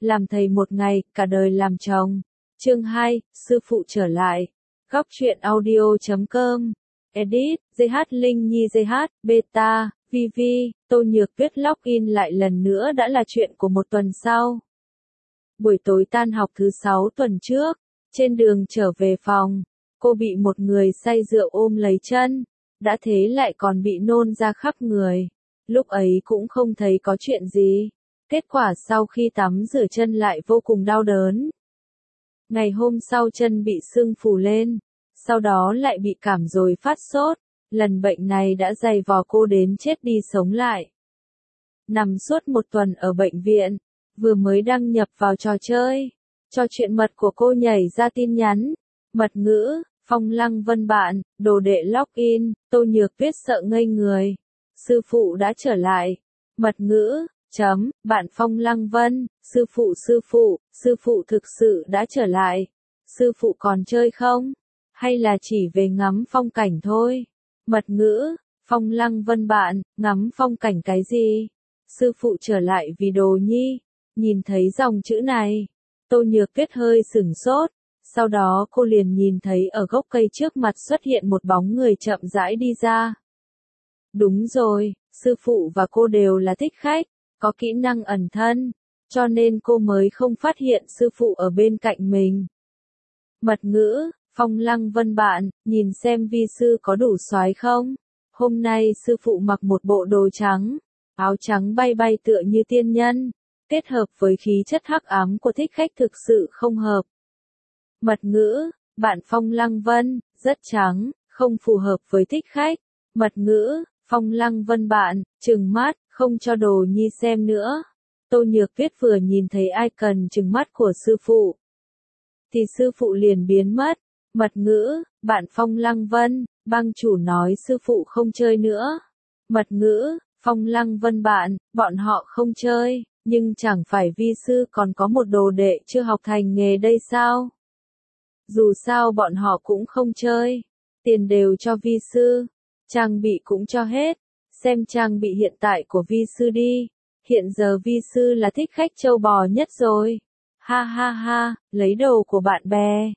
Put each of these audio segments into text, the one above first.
làm thầy một ngày, cả đời làm chồng. Chương 2, sư phụ trở lại. Góc truyện audio.com. Edit, GH Linh Nhi GH, Beta, VV, Tô Nhược Tuyết login lại lần nữa đã là chuyện của một tuần sau. Buổi tối tan học thứ 6 tuần trước, trên đường trở về phòng, cô bị một người say rượu ôm lấy chân, đã thế lại còn bị nôn ra khắp người. Lúc ấy cũng không thấy có chuyện gì. Kết quả sau khi tắm rửa chân lại vô cùng đau đớn. Ngày hôm sau chân bị sưng phù lên, sau đó lại bị cảm rồi phát sốt. Lần bệnh này đã dày vò cô đến chết đi sống lại. Nằm suốt một tuần ở bệnh viện, vừa mới đăng nhập vào trò chơi. Cho chuyện mật của cô nhảy ra tin nhắn. Mật ngữ, Phong Lăng Vân bạn, đồ đệ login, Tô Nhược Tuyết sợ ngây người. Sư phụ đã trở lại. Mật ngữ, bạn Phong Lăng Vân, sư phụ thực sự đã trở lại. Sư phụ còn chơi không? Hay là chỉ về ngắm phong cảnh thôi? Mật ngữ, Phong Lăng Vân bạn, ngắm phong cảnh cái gì? Sư phụ trở lại vì Đồ Nhi. Nhìn thấy dòng chữ này, Tô Nhược Tuyết hơi sửng sốt. Sau đó cô liền nhìn thấy ở gốc cây trước mặt xuất hiện một bóng người chậm rãi đi ra. Đúng rồi, sư phụ và cô đều là thích khách, có kỹ năng ẩn thân, cho nên cô mới không phát hiện sư phụ ở bên cạnh mình. Mật ngữ, Phong Lăng Vân bạn, nhìn xem vi sư có đủ soái không? Hôm nay sư phụ mặc một bộ đồ trắng, áo trắng bay bay tựa như tiên nhân, kết hợp với khí chất hắc ám của thích khách thực sự không hợp. Mật ngữ, bạn Phong Lăng Vân, rất trắng, không phù hợp với thích khách. Mật ngữ, Phong Lăng Vân bạn, trừng mắt, không cho Đồ Nhi xem nữa. Tô Nhược Tuyết vừa nhìn thấy icon trừng mắt của sư phụ, thì sư phụ liền biến mất. Mật ngữ, bạn Phong Lăng Vân, bang chủ nói sư phụ không chơi nữa. Mật ngữ, Phong Lăng Vân bạn, bọn họ không chơi, nhưng chẳng phải vi sư còn có một đồ đệ chưa học thành nghề đây sao? Dù sao bọn họ cũng không chơi, tiền đều cho vi sư, trang bị cũng cho hết. Xem trang bị hiện tại của vi sư đi, hiện giờ vi sư là thích khách trâu bò nhất rồi. Ha ha ha, lấy đồ của bạn bè.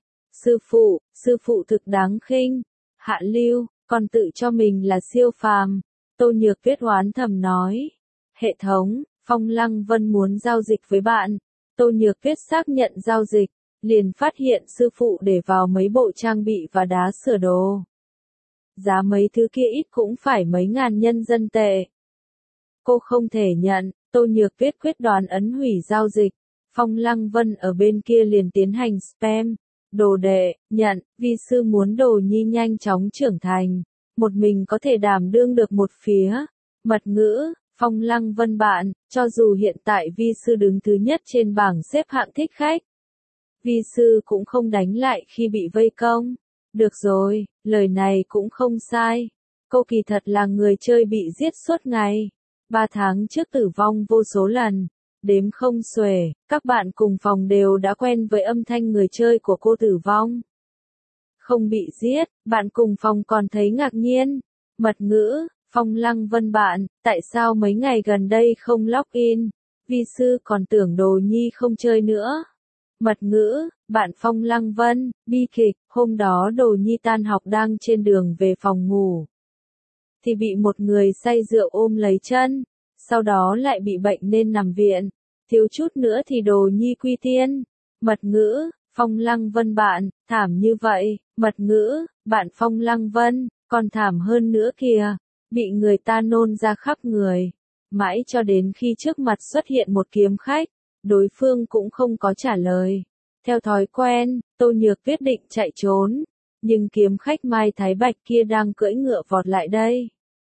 Sư phụ thực đáng khinh, hạ lưu, còn tự cho mình là siêu phàm. Tô Nhược Tuyết oán thầm nói. Hệ thống, Phong Lăng Vân muốn giao dịch với bạn. Tô Nhược Tuyết xác nhận giao dịch, liền phát hiện sư phụ để vào mấy bộ trang bị và đá sửa đồ. Giá mấy thứ kia ít cũng phải mấy ngàn nhân dân tệ. Cô không thể nhận, Tô Nhược Tuyết quyết đoán ấn hủy giao dịch. Phong Lăng Vân ở bên kia liền tiến hành spam. Đồ đệ, nhận, vi sư muốn Đồ Nhi nhanh chóng trưởng thành. Một mình có thể đảm đương được một phía. Mật ngữ, Phong Lăng Vân bạn, cho dù hiện tại vi sư đứng thứ nhất trên bảng xếp hạng thích khách, vi sư cũng không đánh lại khi bị vây công. Được rồi, lời này cũng không sai. Cô kỳ thật là người chơi bị giết suốt ngày. 3 tháng trước tử vong vô số lần, đếm không xuể, các bạn cùng phòng đều đã quen với âm thanh người chơi của cô tử vong. Không bị giết, bạn cùng phòng còn thấy ngạc nhiên. Mật ngữ, Phong Lăng Vân bạn, tại sao mấy ngày gần đây không login? Vi sư còn tưởng Đồ Nhi không chơi nữa. Mật ngữ, bạn Phong Lăng Vân, bi kịch, hôm đó Đồ Nhi tan học đang trên đường về phòng ngủ, thì bị một người say rượu ôm lấy chân, sau đó lại bị bệnh nên nằm viện, thiếu chút nữa thì Đồ Nhi quy tiên. Mật ngữ, Phong Lăng Vân bạn, thảm như vậy. Mật ngữ, bạn Phong Lăng Vân, còn thảm hơn nữa kìa, bị người ta nôn ra khắp người, mãi cho đến khi trước mặt xuất hiện một kiếm khách, đối phương cũng không có trả lời. Theo thói quen, Tô Nhược quyết định chạy trốn, nhưng kiếm khách Mai Thái Bạch kia đang cưỡi ngựa vọt lại đây.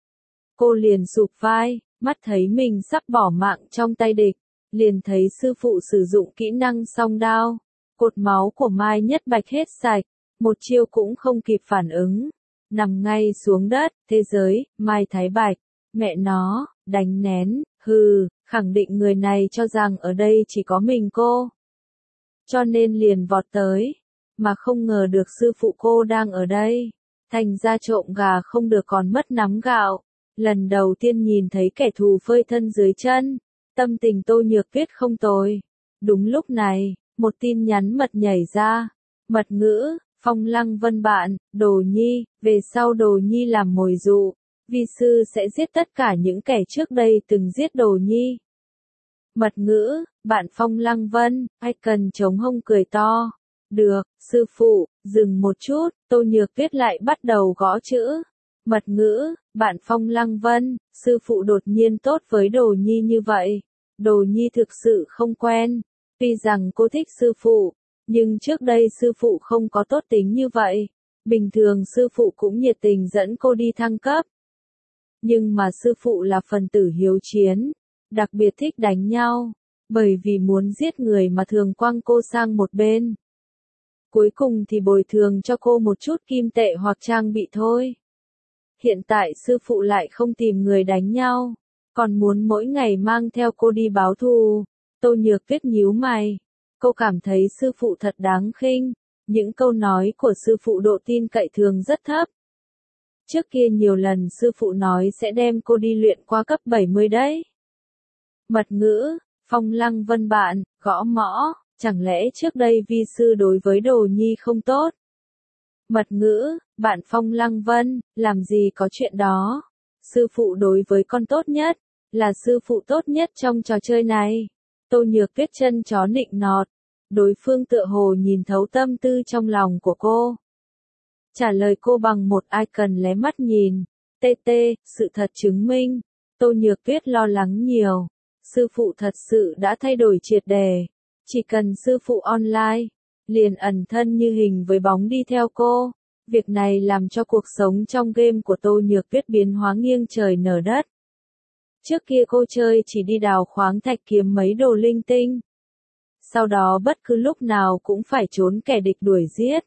Cô liền sụp vai, mắt thấy mình sắp bỏ mạng trong tay địch, liền thấy sư phụ sử dụng kỹ năng song đao, cột máu của Mai Nhất Bạch hết sạch, một chiêu cũng không kịp phản ứng, nằm ngay xuống đất. Thế giới, Mai Thái Bạch, mẹ nó, đánh nén, hừ, khẳng định người này cho rằng ở đây chỉ có mình cô, cho nên liền vọt tới, mà không ngờ được sư phụ cô đang ở đây, thành ra trộm gà không được còn mất nắm gạo. Lần đầu tiên nhìn thấy kẻ thù phơi thân dưới chân, tâm tình Tô Nhược Tuyết không tồi. Đúng lúc này, một tin nhắn mật nhảy ra. Mật ngữ, Phong Lăng Vân bạn, Đồ Nhi, về sau Đồ Nhi làm mồi dụ. Vi sư sẽ giết tất cả những kẻ trước đây từng giết Đồ Nhi. Mật ngữ, bạn Phong Lăng Vân, ai cần chống hông cười to. Được, sư phụ, dừng một chút, Tô Nhược Tuyết lại bắt đầu gõ chữ. Mật ngữ, bạn Phong Lăng Vân, sư phụ đột nhiên tốt với Đồ Nhi như vậy. Đồ Nhi thực sự không quen. Tuy rằng cô thích sư phụ, nhưng trước đây sư phụ không có tốt tính như vậy. Bình thường sư phụ cũng nhiệt tình dẫn cô đi thăng cấp. Nhưng mà sư phụ là phần tử hiếu chiến, đặc biệt thích đánh nhau, bởi vì muốn giết người mà thường quăng cô sang một bên. Cuối cùng thì bồi thường cho cô một chút kim tệ hoặc trang bị thôi. Hiện tại sư phụ lại không tìm người đánh nhau, còn muốn mỗi ngày mang theo cô đi báo thù. Tô Nhược Tuyết nhíu mày. Cô cảm thấy sư phụ thật đáng khinh. Những câu nói của sư phụ độ tin cậy thường rất thấp. Trước kia nhiều lần sư phụ nói sẽ đem cô đi luyện qua cấp 70 đấy. Mật ngữ, Phong Lăng Vân bạn, gõ mõ, chẳng lẽ trước đây vi sư đối với Đồ Nhi không tốt? Mật ngữ, bạn Phong Lăng Vân, làm gì có chuyện đó? Sư phụ đối với con tốt nhất, là sư phụ tốt nhất trong trò chơi này. Tô Nhược Tuyết chân chó nịnh nọt, đối phương tựa hồ nhìn thấu tâm tư trong lòng của cô. Trả lời cô bằng một icon lé mắt nhìn. TT, sự thật chứng minh. Tô Nhược Tuyết lo lắng nhiều. Sư phụ thật sự đã thay đổi triệt đề. Chỉ cần sư phụ online, liền ẩn thân như hình với bóng đi theo cô. Việc này làm cho cuộc sống trong game của Tô Nhược Tuyết biến hóa nghiêng trời nở đất. Trước kia cô chơi chỉ đi đào khoáng thạch kiếm mấy đồ linh tinh. Sau đó bất cứ lúc nào cũng phải trốn kẻ địch đuổi giết.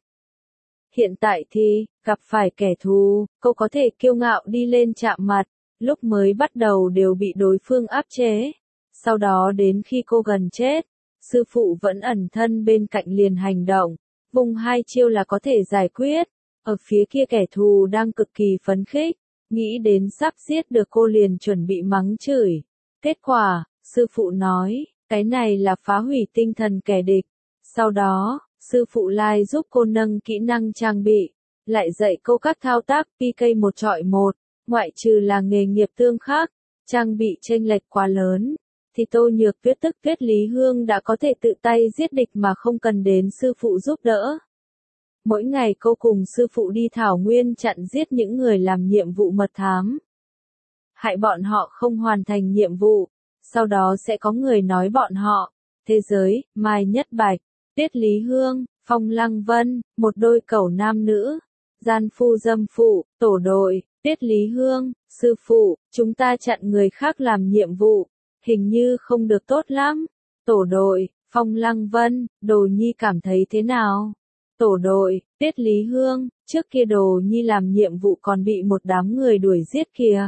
Hiện tại thì, gặp phải kẻ thù, cô có thể kiêu ngạo đi lên chạm mặt, lúc mới bắt đầu đều bị đối phương áp chế. Sau đó đến khi cô gần chết, sư phụ vẫn ẩn thân bên cạnh liền hành động, vùng hai chiêu là có thể giải quyết. Ở phía kia kẻ thù đang cực kỳ phấn khích, nghĩ đến sắp giết được cô liền chuẩn bị mắng chửi. Kết quả, sư phụ nói, cái này là phá hủy tinh thần kẻ địch. Sau đó, sư phụ lai giúp cô nâng kỹ năng trang bị, lại dạy cô các thao tác PK 1 chọi 1, ngoại trừ là nghề nghiệp tương khắc, trang bị chênh lệch quá lớn, thì Tô Nhược Tuyết tức Tuyết Lý Hương đã có thể tự tay giết địch mà không cần đến sư phụ giúp đỡ. Mỗi ngày cô cùng sư phụ đi thảo nguyên chặn giết những người làm nhiệm vụ mật thám. Hại bọn họ không hoàn thành nhiệm vụ, sau đó sẽ có người nói bọn họ, thế giới, Mai Nhất Bạch, Tuyết Lý Hương, Phong Lăng Vân, một đôi cẩu nam nữ, gian phu dâm phụ, tổ đội, Tuyết Lý Hương, sư phụ, chúng ta chặn người khác làm nhiệm vụ, hình như không được tốt lắm. Tổ đội, Phong Lăng Vân, Đồ Nhi cảm thấy thế nào? Tổ đội, Tuyết Lý Hương, trước kia Đồ Nhi làm nhiệm vụ còn bị một đám người đuổi giết kìa.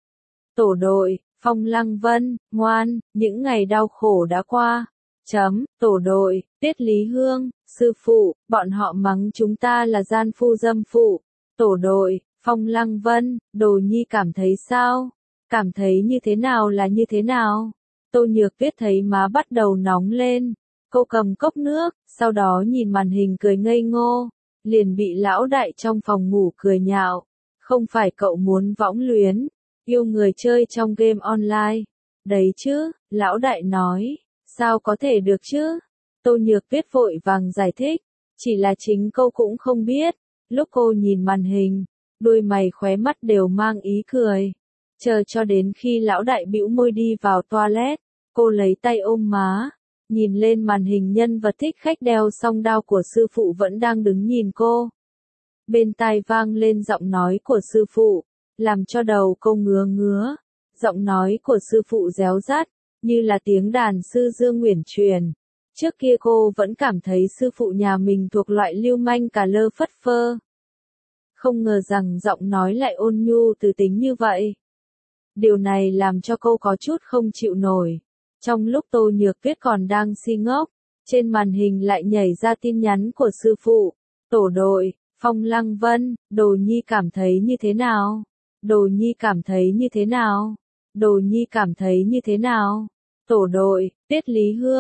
Tổ đội, Phong Lăng Vân, ngoan, những ngày đau khổ đã qua. Tổ đội, Tuyết Lý Hương, sư phụ, bọn họ mắng chúng ta là gian phu dâm phụ. Tổ đội, Phong Lăng Vân, Đồ Nhi cảm thấy sao? Cảm thấy như thế nào là như thế nào? Tô Nhược Tuyết thấy má bắt đầu nóng lên. Cô cầm cốc nước, sau đó nhìn màn hình cười ngây ngô. Liền bị lão đại trong phòng ngủ cười nhạo. Không phải cậu muốn võng luyến, yêu người chơi trong game online. Đấy chứ, lão đại nói. Sao có thể được chứ? Tô Nhược Tuyết vội vàng giải thích. Chỉ là chính cô cũng không biết. Lúc cô nhìn màn hình, đôi mày khóe mắt đều mang ý cười. Chờ cho đến khi lão đại bĩu môi đi vào toilet, cô lấy tay ôm má, nhìn lên màn hình nhân vật thích khách đeo song đao của sư phụ vẫn đang đứng nhìn cô. Bên tai vang lên giọng nói của sư phụ, làm cho đầu cô ngứa ngứa. Giọng nói của sư phụ réo rắt, như là tiếng đàn sư Dương Uyển truyền. Trước kia cô vẫn cảm thấy sư phụ nhà mình thuộc loại lưu manh cà lơ phất phơ. Không ngờ rằng giọng nói lại ôn nhu từ tính như vậy. Điều này làm cho cô có chút không chịu nổi. Trong lúc Tô Nhược Tuyết còn đang si ngốc, trên màn hình lại nhảy ra tin nhắn của sư phụ. Tổ đội, Phong Lăng Vân, Đồ Nhi cảm thấy như thế nào? Đồ Nhi cảm thấy như thế nào? Đồ Nhi cảm thấy như thế nào? Tổ đội, Tuyết Lý Hương,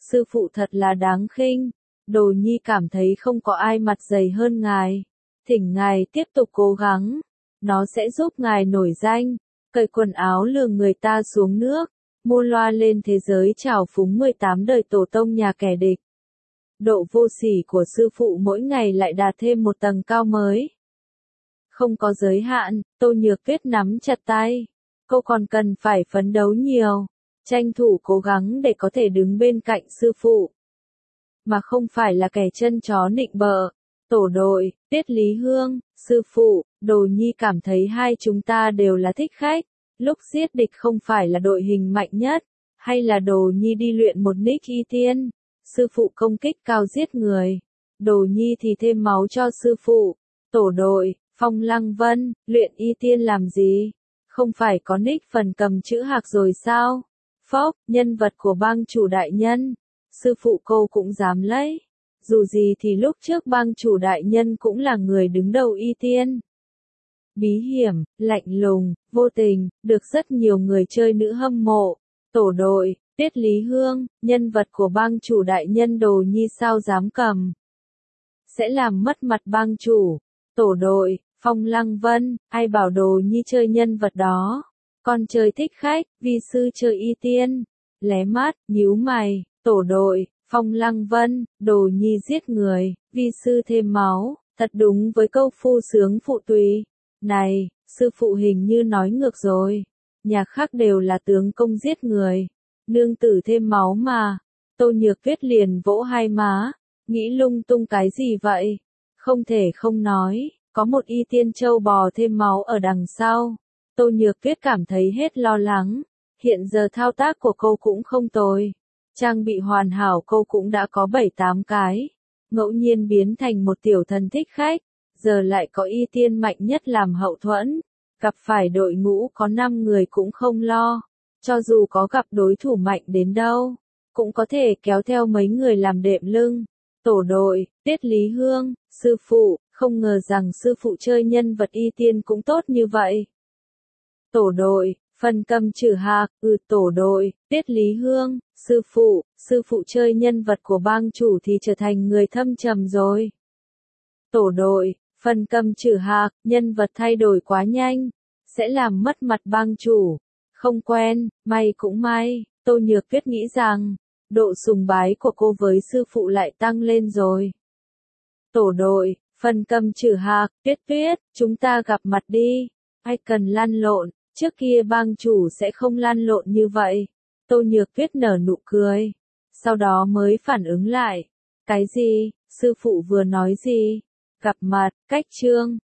sư phụ thật là đáng khinh. Đồ nhi cảm thấy không có ai mặt dày hơn ngài. Thỉnh ngài tiếp tục cố gắng. Nó sẽ giúp ngài nổi danh. Cởi quần áo lừa người ta xuống nước. Mua loa lên thế giới chào phúng 18 đời tổ tông nhà kẻ địch. Độ vô sỉ của sư phụ mỗi ngày lại đạt thêm một tầng cao mới. Không có giới hạn, Tô Nhược Tuyết nắm chặt tay. Cô còn cần phải phấn đấu nhiều, tranh thủ cố gắng để có thể đứng bên cạnh sư phụ. Mà không phải là kẻ chân chó nịnh bợ. Tổ đội, Tiết Lý Hương, sư phụ, Đồ nhi cảm thấy hai chúng ta đều là thích khách. Lúc giết địch không phải là đội hình mạnh nhất, hay là Đồ nhi đi luyện một nick y tiên. Sư phụ công kích cao giết người. Đồ nhi thì thêm máu cho sư phụ. Tổ đội, Phong Lăng Vân, luyện y tiên làm gì? Không phải có nick phần cầm chữ hạc rồi sao? Phốc, nhân vật của bang chủ đại nhân. Sư phụ cô cũng dám lấy. Dù gì thì lúc trước bang chủ đại nhân cũng là người đứng đầu y tiên. Bí hiểm, lạnh lùng, vô tình, được rất nhiều người chơi nữ hâm mộ. Tổ đội, Tiết Lý Hương, nhân vật của bang chủ đại nhân Đồ nhi sao dám cầm. Sẽ làm mất mặt bang chủ. Tổ đội, Phong Lăng Vân, ai bảo Đồ nhi chơi nhân vật đó. Con chơi thích khách, vi sư chơi y tiên. Lé mắt, nhíu mày, tổ đội, Phong Lăng Vân, Đồ nhi giết người, vi sư thêm máu, thật đúng với câu phu sướng phụ tùy. Này, sư phụ hình như nói ngược rồi. Nhà khác đều là tướng công giết người. Nương tử thêm máu mà. Tô Nhược Tuyết liền vỗ hai má. Nghĩ lung tung cái gì vậy? Không thể không nói, có một y tiên châu bò thêm máu ở đằng sau. Tô Nhược Tuyết cảm thấy hết lo lắng. Hiện giờ thao tác của cô cũng không tồi. Trang bị hoàn hảo cô cũng đã có 7-8 cái. Ngẫu nhiên biến thành một tiểu thần thích khách. Giờ lại có y tiên mạnh nhất làm hậu thuẫn. Gặp phải đội ngũ có 5 người cũng không lo. Cho dù có gặp đối thủ mạnh đến đâu, cũng có thể kéo theo mấy người làm đệm lưng. Tổ đội, Tiết Lý Hương, sư phụ, không ngờ rằng sư phụ chơi nhân vật y tiên cũng tốt như vậy. Tổ đội, Phần Cầm Trử Hạc, tổ đội, Tiết Lý Hương, sư phụ chơi nhân vật của bang chủ thì trở thành người thâm trầm rồi. Tổ đội, Phần Cầm Trử Hạc, nhân vật thay đổi quá nhanh, sẽ làm mất mặt bang chủ. Không quen, may cũng may, Tô Nhược Tuyết nghĩ rằng, độ sùng bái của cô với sư phụ lại tăng lên rồi. Tổ đội, Phần Cầm Trử Hạc, Tuyết Tuyết, chúng ta gặp mặt đi. Ai cần lăn lộn, trước kia bang chủ sẽ không lăn lộn như vậy. Tô Nhược Tuyết nở nụ cười. Sau đó mới phản ứng lại. Cái gì, sư phụ vừa nói gì? Gặp mặt, cách trương,